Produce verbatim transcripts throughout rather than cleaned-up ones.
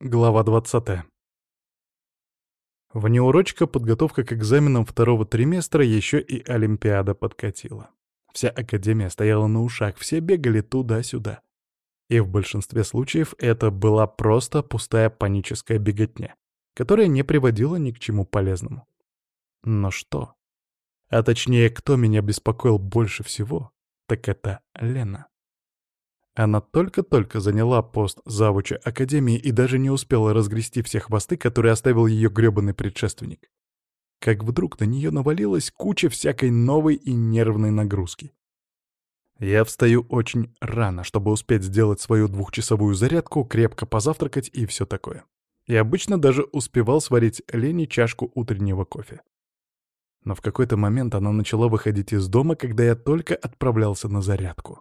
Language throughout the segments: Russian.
Глава двадцатая. Внеурочка, подготовка к экзаменам второго триместра, еще и Олимпиада подкатила. Вся академия стояла на ушах, все бегали туда-сюда. И в большинстве случаев это была просто пустая паническая беготня, которая не приводила ни к чему полезному. Но что? А точнее, кто меня беспокоил больше всего, так это Лена. Она только-только заняла пост завуча Академии и даже не успела разгрести все хвосты, которые оставил ее грёбаный предшественник. Как вдруг на нее навалилась куча всякой новой и нервной нагрузки. Я встаю очень рано, чтобы успеть сделать свою двухчасовую зарядку, крепко позавтракать и все такое. И обычно даже успевал сварить Лене чашку утреннего кофе. Но в какой-то момент она начала выходить из дома, когда я только отправлялся на зарядку.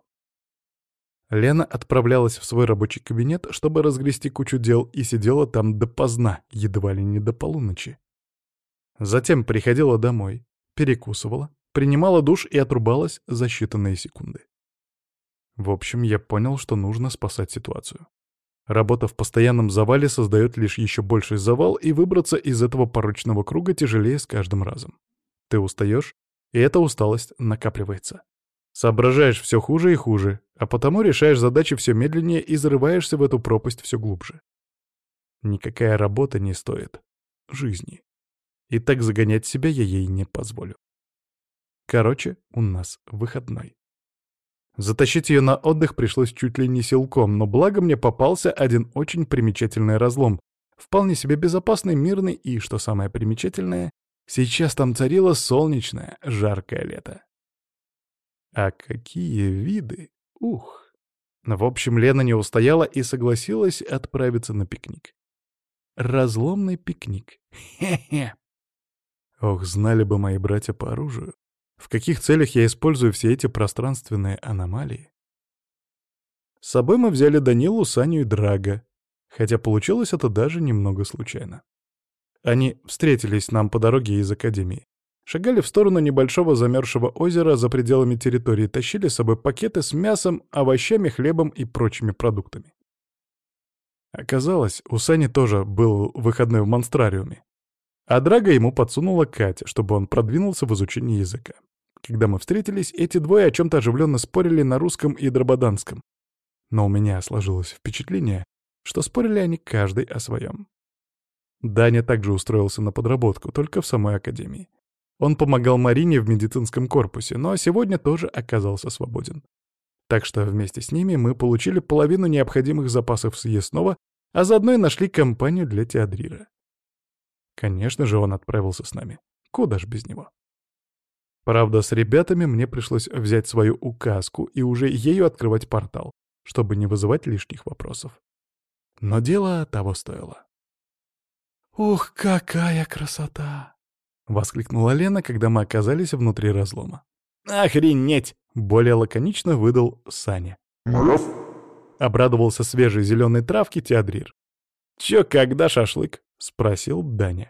Лена отправлялась в свой рабочий кабинет, чтобы разгрести кучу дел, и сидела там допоздна, едва ли не до полуночи. Затем приходила домой, перекусывала, принимала душ и отрубалась за считанные секунды. В общем, я понял, что нужно спасать ситуацию. Работа в постоянном завале создает лишь еще больший завал, и выбраться из этого порочного круга тяжелее с каждым разом. Ты устаешь, и эта усталость накапливается. Соображаешь все хуже и хуже, а потому решаешь задачи все медленнее и зарываешься в эту пропасть все глубже. Никакая работа не стоит жизни. И так загонять себя я ей не позволю. Короче, у нас выходной. Затащить ее на отдых пришлось чуть ли не силком, но благо мне попался один очень примечательный разлом, вполне себе безопасный, мирный и, что самое примечательное, сейчас там царило солнечное, жаркое лето. А какие виды! Ух! В общем, Лена не устояла и согласилась отправиться на пикник. Разломный пикник. Хе-хе! Ох, знали бы мои братья по оружию, в каких целях я использую все эти пространственные аномалии. С собой мы взяли Данилу, Саню и Драга, хотя получилось это даже немного случайно. Они встретились нам по дороге из академии. Шагали в сторону небольшого замерзшего озера за пределами территории, тащили с собой пакеты с мясом, овощами, хлебом и прочими продуктами. Оказалось, у Сани тоже был выходной в монстрариуме. А Драга ему подсунула Катя, чтобы он продвинулся в изучении языка. Когда мы встретились, эти двое о чем-то оживленно спорили на русском и драбаданском. Но у меня сложилось впечатление, что спорили они каждый о своем. Даня также устроился на подработку, только в самой академии. Он помогал Марине в медицинском корпусе, но сегодня тоже оказался свободен. Так что вместе с ними мы получили половину необходимых запасов съестного, а заодно и нашли компанию для Теодрира. Конечно же, он отправился с нами. Куда ж без него? Правда, с ребятами мне пришлось взять свою указку и уже ею открывать портал, чтобы не вызывать лишних вопросов. Но дело того стоило. «Ух, какая красота!» — воскликнула Лена, когда мы оказались внутри разлома. «Охренеть!» — более лаконично выдал Саня. Обрадовался свежей зеленой травке Теодрир. «Чё, когда шашлык?» — спросил Даня.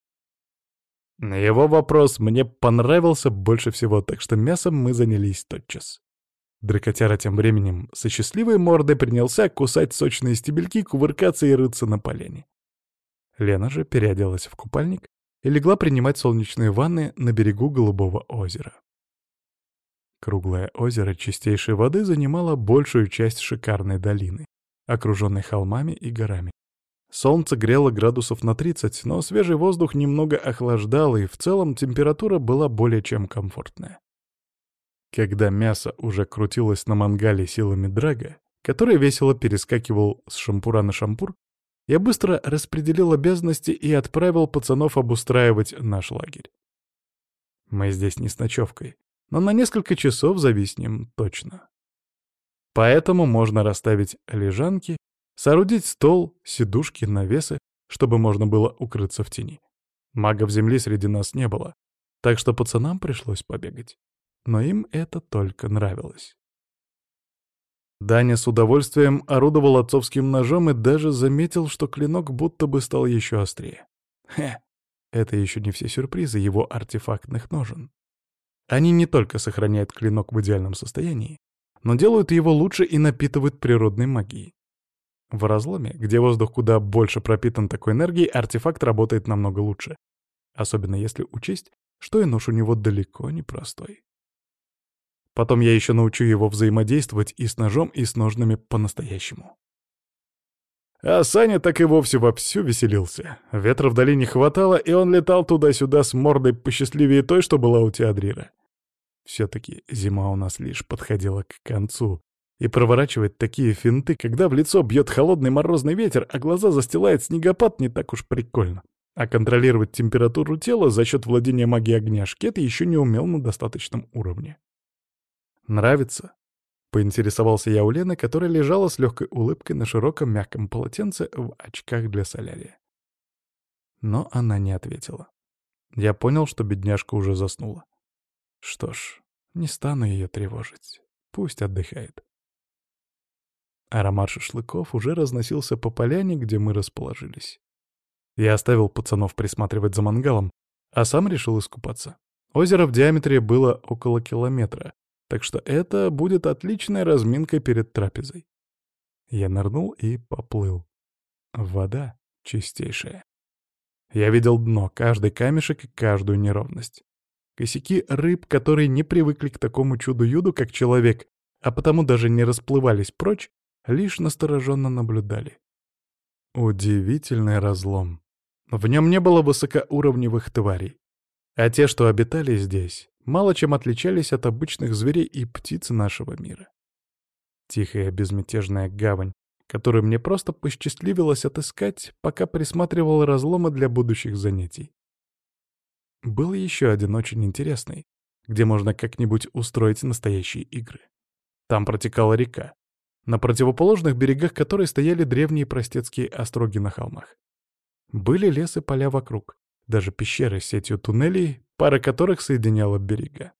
Его вопрос мне понравился больше всего, так что мясом мы занялись тотчас. Дракотяра тем временем со счастливой мордой принялся кусать сочные стебельки, кувыркаться и рыться на полене. Лена же переоделась в купальник и легла принимать солнечные ванны на берегу Голубого озера. Круглое озеро чистейшей воды занимало большую часть шикарной долины, окруженной холмами и горами. Солнце грело градусов на тридцать, но свежий воздух немного охлаждал, и в целом температура была более чем комфортная. Когда мясо уже крутилось на мангале силами Драга, который весело перескакивал с шампура на шампур, я быстро распределил обязанности и отправил пацанов обустраивать наш лагерь. Мы здесь не с ночевкой, но на несколько часов зависнем точно. Поэтому можно расставить лежанки, соорудить стол, сидушки, навесы, чтобы можно было укрыться в тени. Магов земли среди нас не было, так что пацанам пришлось побегать. Но им это только нравилось. Даня с удовольствием орудовал отцовским ножом и даже заметил, что клинок будто бы стал еще острее. Хе, это еще не все сюрпризы его артефактных ножен. Они не только сохраняют клинок в идеальном состоянии, но делают его лучше и напитывают природной магией. В разломе, где воздух куда больше пропитан такой энергией, артефакт работает намного лучше. Особенно если учесть, что и нож у него далеко не простой. Потом я еще научу его взаимодействовать и с ножом, и с ножными по-настоящему. А Саня так и вовсе вовсю веселился. Ветра вдали не хватало, и он летал туда-сюда с мордой посчастливее той, что была у Теодрира. Все-таки зима у нас лишь подходила к концу, и проворачивать такие финты, когда в лицо бьет холодный морозный ветер, а глаза застилает снегопад, не так уж прикольно. А контролировать температуру тела за счет владения магией огня Шкет еще не умел на достаточном уровне. «Нравится?» — поинтересовался я у Лены, которая лежала с легкой улыбкой на широком мягком полотенце в очках для солярия. Но она не ответила. Я понял, что бедняжка уже заснула. Что ж, не стану ее тревожить. Пусть отдыхает. Аромат шашлыков уже разносился по поляне, где мы расположились. Я оставил пацанов присматривать за мангалом, а сам решил искупаться. Озеро в диаметре было около километра, так что это будет отличной разминкой перед трапезой. Я нырнул и поплыл. Вода чистейшая. Я видел дно, каждый камешек и каждую неровность. Косяки рыб, которые не привыкли к такому чуду-юду, как человек, а потому даже не расплывались прочь, лишь настороженно наблюдали. Удивительный разлом. В нем не было высокоуровневых тварей. А те, что обитали здесь, мало чем отличались от обычных зверей и птиц нашего мира. Тихая безмятежная гавань, которую мне просто посчастливилось отыскать, пока присматривал разломы для будущих занятий. Был еще один очень интересный, где можно как-нибудь устроить настоящие игры. Там протекала река, на противоположных берегах которой стояли древние простецкие остроги на холмах. Были лес и поля вокруг, даже пещеры с сетью туннелей, пара которых соединяла берега.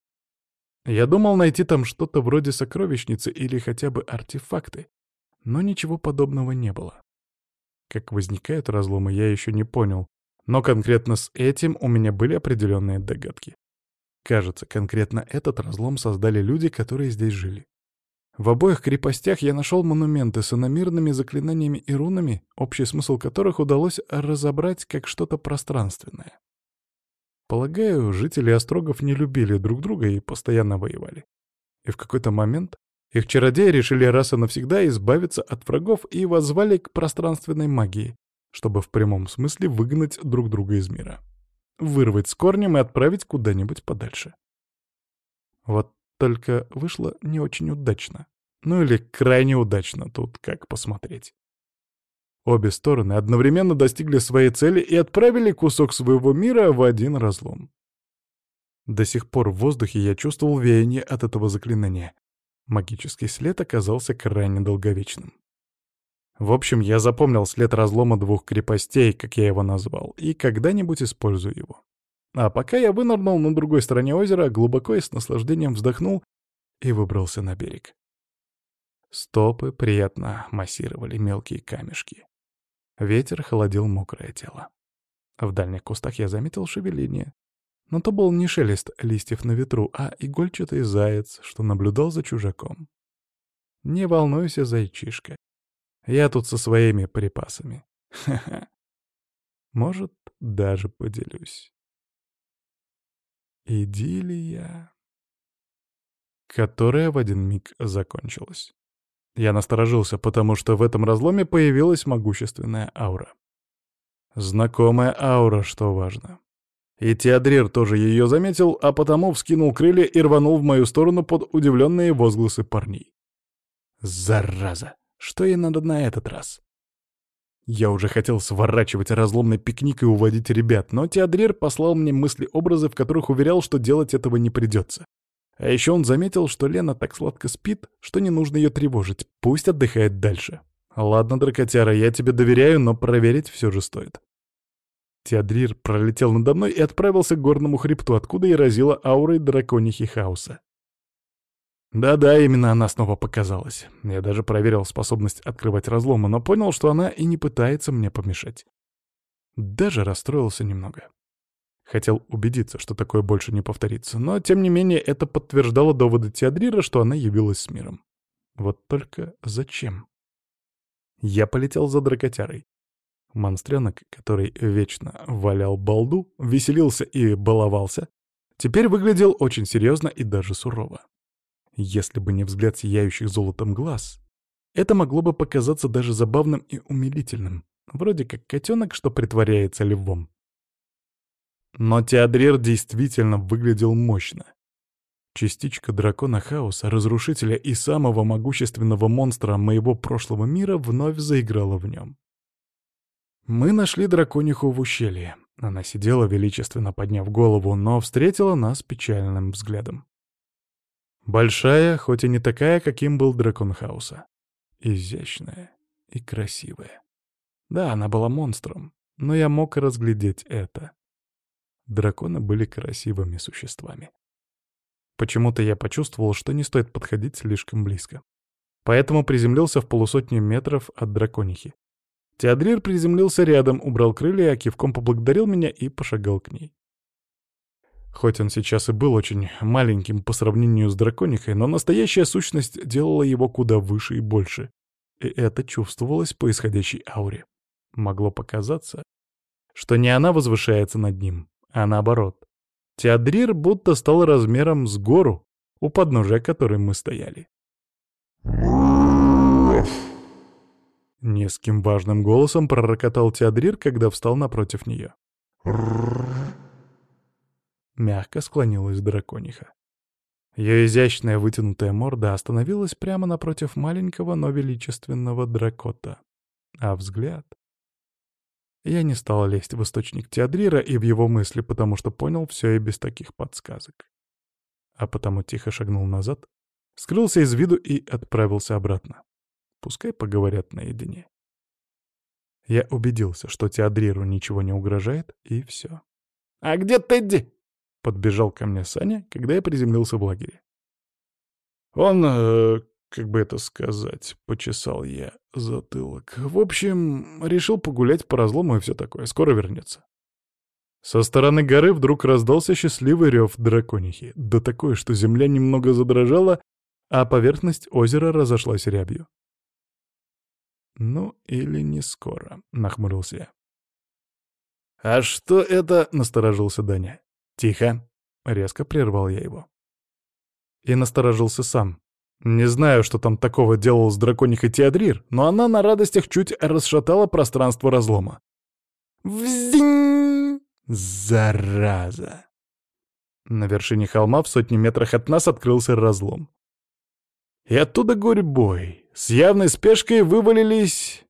Я думал найти там что-то вроде сокровищницы или хотя бы артефакты, но ничего подобного не было. Как возникают разломы, я еще не понял, но конкретно с этим у меня были определенные догадки. Кажется, конкретно этот разлом создали люди, которые здесь жили. В обоих крепостях я нашел монументы с иномирными заклинаниями и рунами, общий смысл которых удалось разобрать как что-то пространственное. Полагаю, жители острогов не любили друг друга и постоянно воевали. И в какой-то момент их чародеи решили раз и навсегда избавиться от врагов и воззвали к пространственной магии, чтобы в прямом смысле выгнать друг друга из мира. Вырвать с корнем и отправить куда-нибудь подальше. Вот только вышло не очень удачно. Ну или крайне удачно, тут как посмотреть. Обе стороны одновременно достигли своей цели и отправили кусок своего мира в один разлом. До сих пор в воздухе я чувствовал веяние от этого заклинания. Магический след оказался крайне долговечным. В общем, я запомнил след разлома двух крепостей, как я его назвал, и когда-нибудь использую его. А пока я вынырнул на другой стороне озера, глубоко и с наслаждением вздохнул и выбрался на берег. Стопы приятно массировали мелкие камешки. Ветер холодил мокрое тело. В дальних кустах я заметил шевеление. Но то был не шелест листьев на ветру, а игольчатый заяц, что наблюдал за чужаком. Не волнуйся, зайчишка. Я тут со своими припасами. Ха-ха. Может, даже поделюсь. Идиллия, которая в один миг закончилась. Я насторожился, потому что в этом разломе появилась могущественная аура. Знакомая аура, что важно. И Теодрир тоже ее заметил, а потому вскинул крылья и рванул в мою сторону под удивленные возгласы парней. Зараза! Что ей надо на этот раз? Я уже хотел сворачивать разломный пикник и уводить ребят, но Теодрир послал мне мысли-образы, в которых уверял, что делать этого не придется. А еще он заметил, что Лена так сладко спит, что не нужно ее тревожить, пусть отдыхает дальше. Ладно, дракотяра, я тебе доверяю, но проверить все же стоит. Теодрир пролетел надо мной и отправился к горному хребту, откуда и разила аурой драконихи хаоса. Да-да, именно она снова показалась. Я даже проверил способность открывать разломы, но понял, что она и не пытается мне помешать. Даже расстроился немного. Хотел убедиться, что такое больше не повторится, но, тем не менее, это подтверждало доводы Теодрира, что она явилась с миром. Вот только зачем? Я полетел за дракотярой. Монстренок, который вечно валял балду, веселился и баловался, теперь выглядел очень серьезно и даже сурово. Если бы не взгляд сияющих золотом глаз, это могло бы показаться даже забавным и умилительным, вроде как котенок, что притворяется львом. Но Теодрир действительно выглядел мощно. Частичка дракона хаоса, разрушителя и самого могущественного монстра моего прошлого мира вновь заиграла в нем. Мы нашли дракониху в ущелье. Она сидела, величественно подняв голову, но встретила нас печальным взглядом. Большая, хоть и не такая, каким был дракон хаоса. Изящная и красивая. Да, она была монстром, но я мог разглядеть это. Драконы были красивыми существами. Почему-то я почувствовал, что не стоит подходить слишком близко. Поэтому приземлился в полусотни метров от драконихи. Теодрир приземлился рядом, убрал крылья, кивком поблагодарил меня и пошагал к ней. Хоть он сейчас и был очень маленьким по сравнению с драконихой, но настоящая сущность делала его куда выше и больше. И это чувствовалось по исходящей ауре. Могло показаться, что не она возвышается над ним, а наоборот. Теодрир будто стал размером с гору, у подножия которой мы стояли. Низким важным голосом пророкотал Теодрир, когда встал напротив нее. Мягко склонилась дракониха. Ее изящная вытянутая морда остановилась прямо напротив маленького, но величественного дракота. А взгляд... Я не стал лезть в источник Теодрира и в его мысли, потому что понял все и без таких подсказок. А потому тихо шагнул назад, скрылся из виду и отправился обратно. Пускай поговорят наедине. Я убедился, что Теодриру ничего не угрожает, и все. «А где Тедди?» — подбежал ко мне Саня, когда я приземлился в лагере. Он, э, как бы это сказать, почесал я затылок. В общем, решил погулять по разлому и все такое. Скоро вернется. Со стороны горы вдруг раздался счастливый рев драконихи. Да такое, что земля немного задрожала, а поверхность озера разошлась рябью. «Ну, или не скоро», — нахмурился я. «А что это?» — насторожился Даня. «Тихо!» — резко прервал я его. И насторожился сам. Не знаю, что там такого делал с драконихой Теодрир, но она на радостях чуть расшатала пространство разлома. «Взинь! Зараза!» На вершине холма в сотни метрах от нас открылся разлом. И оттуда гурьбой, с явной спешкой вывалились...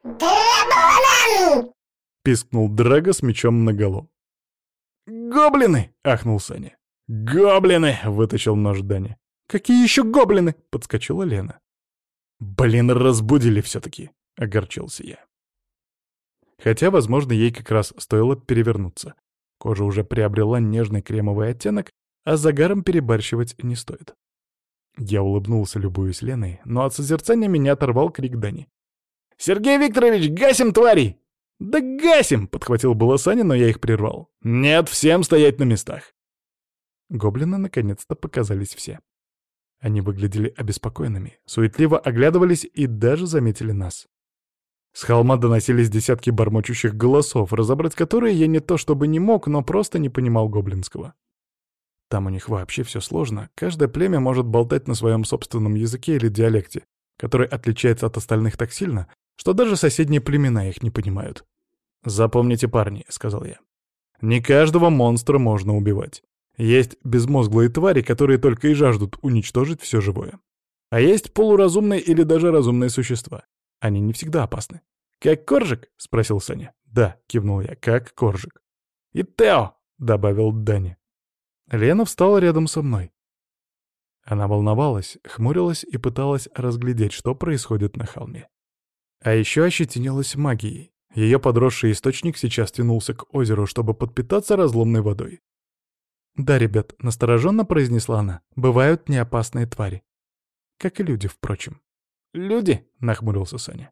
«Гоблины!» — пискнул Драго с мечом наголо. «Гоблины!» — ахнул Саня. «Гоблины!» — вытащил нож Даня. «Какие еще гоблины?» — подскочила Лена. «Блин, разбудили все-таки!» — огорчился я. Хотя, возможно, ей как раз стоило перевернуться. Кожа уже приобрела нежный кремовый оттенок, а с загаром перебарщивать не стоит. Я улыбнулся, любуясь Леной, но от созерцания меня оторвал крик Дани. «Сергей Викторович, гасим тварей!» «Да гасим!» — подхватил было Саня, но я их прервал. «Нет, всем стоять на местах!» Гоблины наконец-то показались все. Они выглядели обеспокоенными, суетливо оглядывались и даже заметили нас. С холма доносились десятки бормочущих голосов, разобрать которые я не то чтобы не мог, но просто не понимал гоблинского. Там у них вообще все сложно, каждое племя может болтать на своем собственном языке или диалекте, который отличается от остальных так сильно, что даже соседние племена их не понимают. «Запомните, парни», — сказал я, — «не каждого монстра можно убивать. Есть безмозглые твари, которые только и жаждут уничтожить все живое. А есть полуразумные или даже разумные существа. Они не всегда опасны. «Как коржик?» — спросил Саня. «Да», — кивнул я, — «как коржик». «И Тео!» — добавил Даня. Лена встала рядом со мной. Она волновалась, хмурилась и пыталась разглядеть, что происходит на холме. А еще ощетинилась магией. Ее подросший источник сейчас тянулся к озеру, чтобы подпитаться разломной водой. «Да, ребят», — настороженно произнесла она, — «бывают неопасные твари. Как и люди, впрочем». «Люди?» — нахмурился Саня.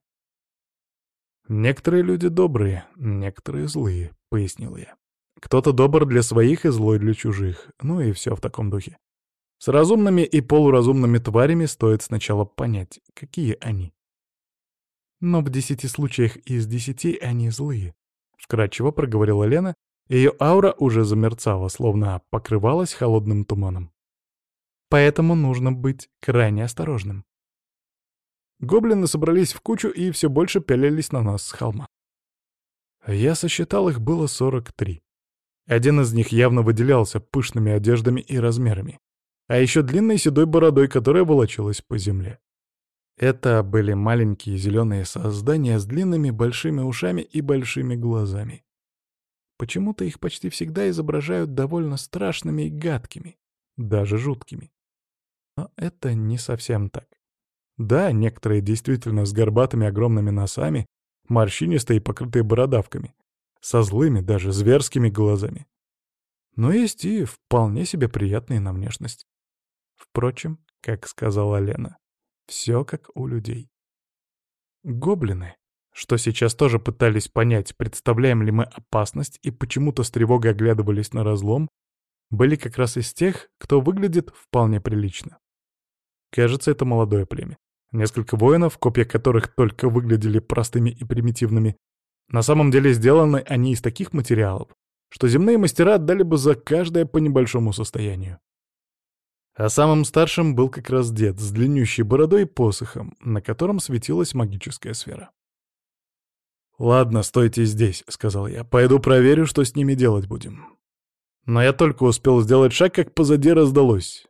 «Некоторые люди добрые, некоторые злые», — пояснил я. «Кто-то добр для своих и злой для чужих, ну и все в таком духе. С разумными и полуразумными тварями стоит сначала понять, какие они». Но в десяти случаях из десяти они злые», — вкратчиво проговорила Лена. Ее аура уже замерцала, словно покрывалась холодным туманом. «Поэтому нужно быть крайне осторожным». Гоблины собрались в кучу и все больше пялились на нас с холма. Я сосчитал, их было сорок три. Один из них явно выделялся пышными одеждами и размерами, а еще длинной седой бородой, которая волочилась по земле. Это были маленькие зеленые создания с длинными большими ушами и большими глазами. Почему-то их почти всегда изображают довольно страшными и гадкими, даже жуткими. Но это не совсем так. Да, некоторые действительно с горбатыми огромными носами, морщинистые и покрытые бородавками, со злыми, даже зверскими глазами. Но есть и вполне себе приятные на внешность. Впрочем, как сказала Лена, все как у людей. Гоблины, что сейчас тоже пытались понять, представляем ли мы опасность, и почему-то с тревогой оглядывались на разлом, были как раз из тех, кто выглядит вполне прилично. Кажется, это молодое племя. Несколько воинов, копья которых только выглядели простыми и примитивными. На самом деле сделаны они из таких материалов, что земные мастера отдали бы за каждое по небольшому состоянию. А самым старшим был как раз дед с длиннющей бородой и посохом, на котором светилась магическая сфера. «Ладно, стойте здесь», — сказал я. «Пойду проверю, что с ними делать будем». Но я только успел сделать шаг, как позади раздалось.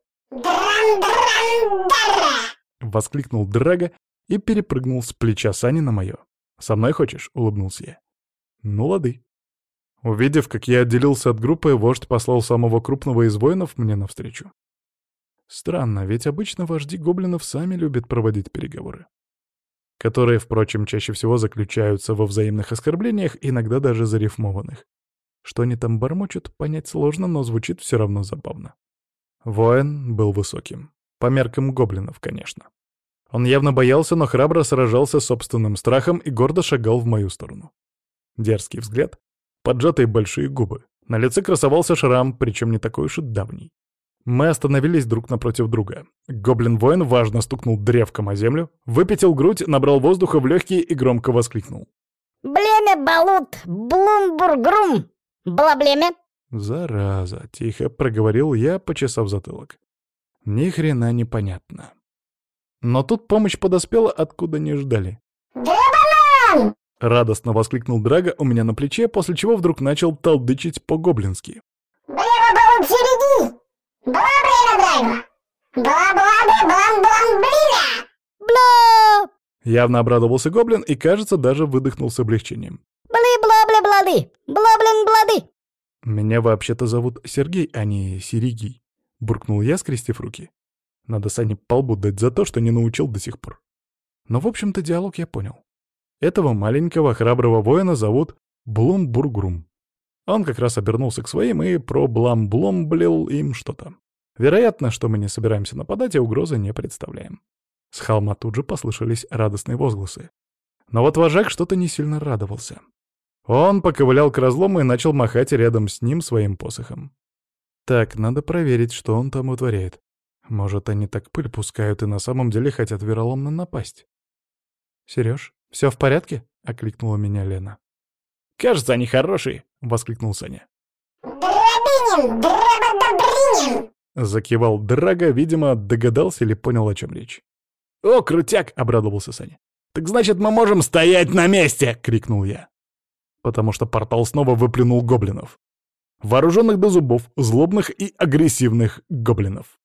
Воскликнул Драга и перепрыгнул с плеча Сани на мое. «Со мной хочешь?» — улыбнулся я. «Ну, лады». Увидев, как я отделился от группы, вождь послал самого крупного из воинов мне навстречу. Странно, ведь обычно вожди гоблинов сами любят проводить переговоры, которые, впрочем, чаще всего заключаются во взаимных оскорблениях, иногда даже зарифмованных. Что они там бормочут, понять сложно, но звучит все равно забавно. Воин был высоким. По меркам гоблинов, конечно. Он явно боялся, но храбро сражался с собственным страхом и гордо шагал в мою сторону. Дерзкий взгляд, поджатые большие губы. На лице красовался шрам, причем не такой уж и давний. Мы остановились друг напротив друга. Гоблин-воин важно стукнул древком о землю, выпятил грудь, набрал воздуха в легкие и громко воскликнул. «Блемя Балут, Блумбургрум, Блаблемя!» «Зараза!» — тихо проговорил я, почесав затылок. Ни хрена непонятно. Но тут помощь подоспела, откуда не ждали. «Драбанан!» — радостно воскликнул Драга у меня на плече, после чего вдруг начал толдычить по-гоблински. «Блемя Балут, середи! Бла-блемя драйва! Бла-бла-бла-блам-блам-блиля! Бла!» Явно обрадовался гоблин и, кажется, даже выдохнул с облегчением. «Бли-бла-бля-блады! Бла-блин-блады!» «Меня вообще-то зовут Сергей, а не Серегий», — буркнул я, скрестив руки. Надо Сане по лбу дать за то, что не научил до сих пор. Но, в общем-то, диалог я понял. Этого маленького храброго воина зовут Блумбургрум. Он как раз обернулся к своим и проблам-бломблил им что-то. Вероятно, что мы не собираемся нападать, и угрозы не представляем. С холма тут же послышались радостные возгласы. Но вот вожак что-то не сильно радовался. Он поковылял к разлому и начал махать рядом с ним своим посохом. Так, надо проверить, что он там утворяет. Может, они так пыль пускают и на самом деле хотят вероломно напасть. «Серёж, всё в порядке?» — окликнула меня Лена. «Кажется, они хорошие!» — воскликнул Саня. «Драбинин! Драбадабринин!» — закивал Драга, видимо, догадался или понял, о чем речь. «О, крутяк!» — обрадовался Саня. «Так значит, мы можем стоять на месте!» — крикнул я. Потому что портал снова выплюнул гоблинов. Вооруженных до зубов, злобных и агрессивных гоблинов.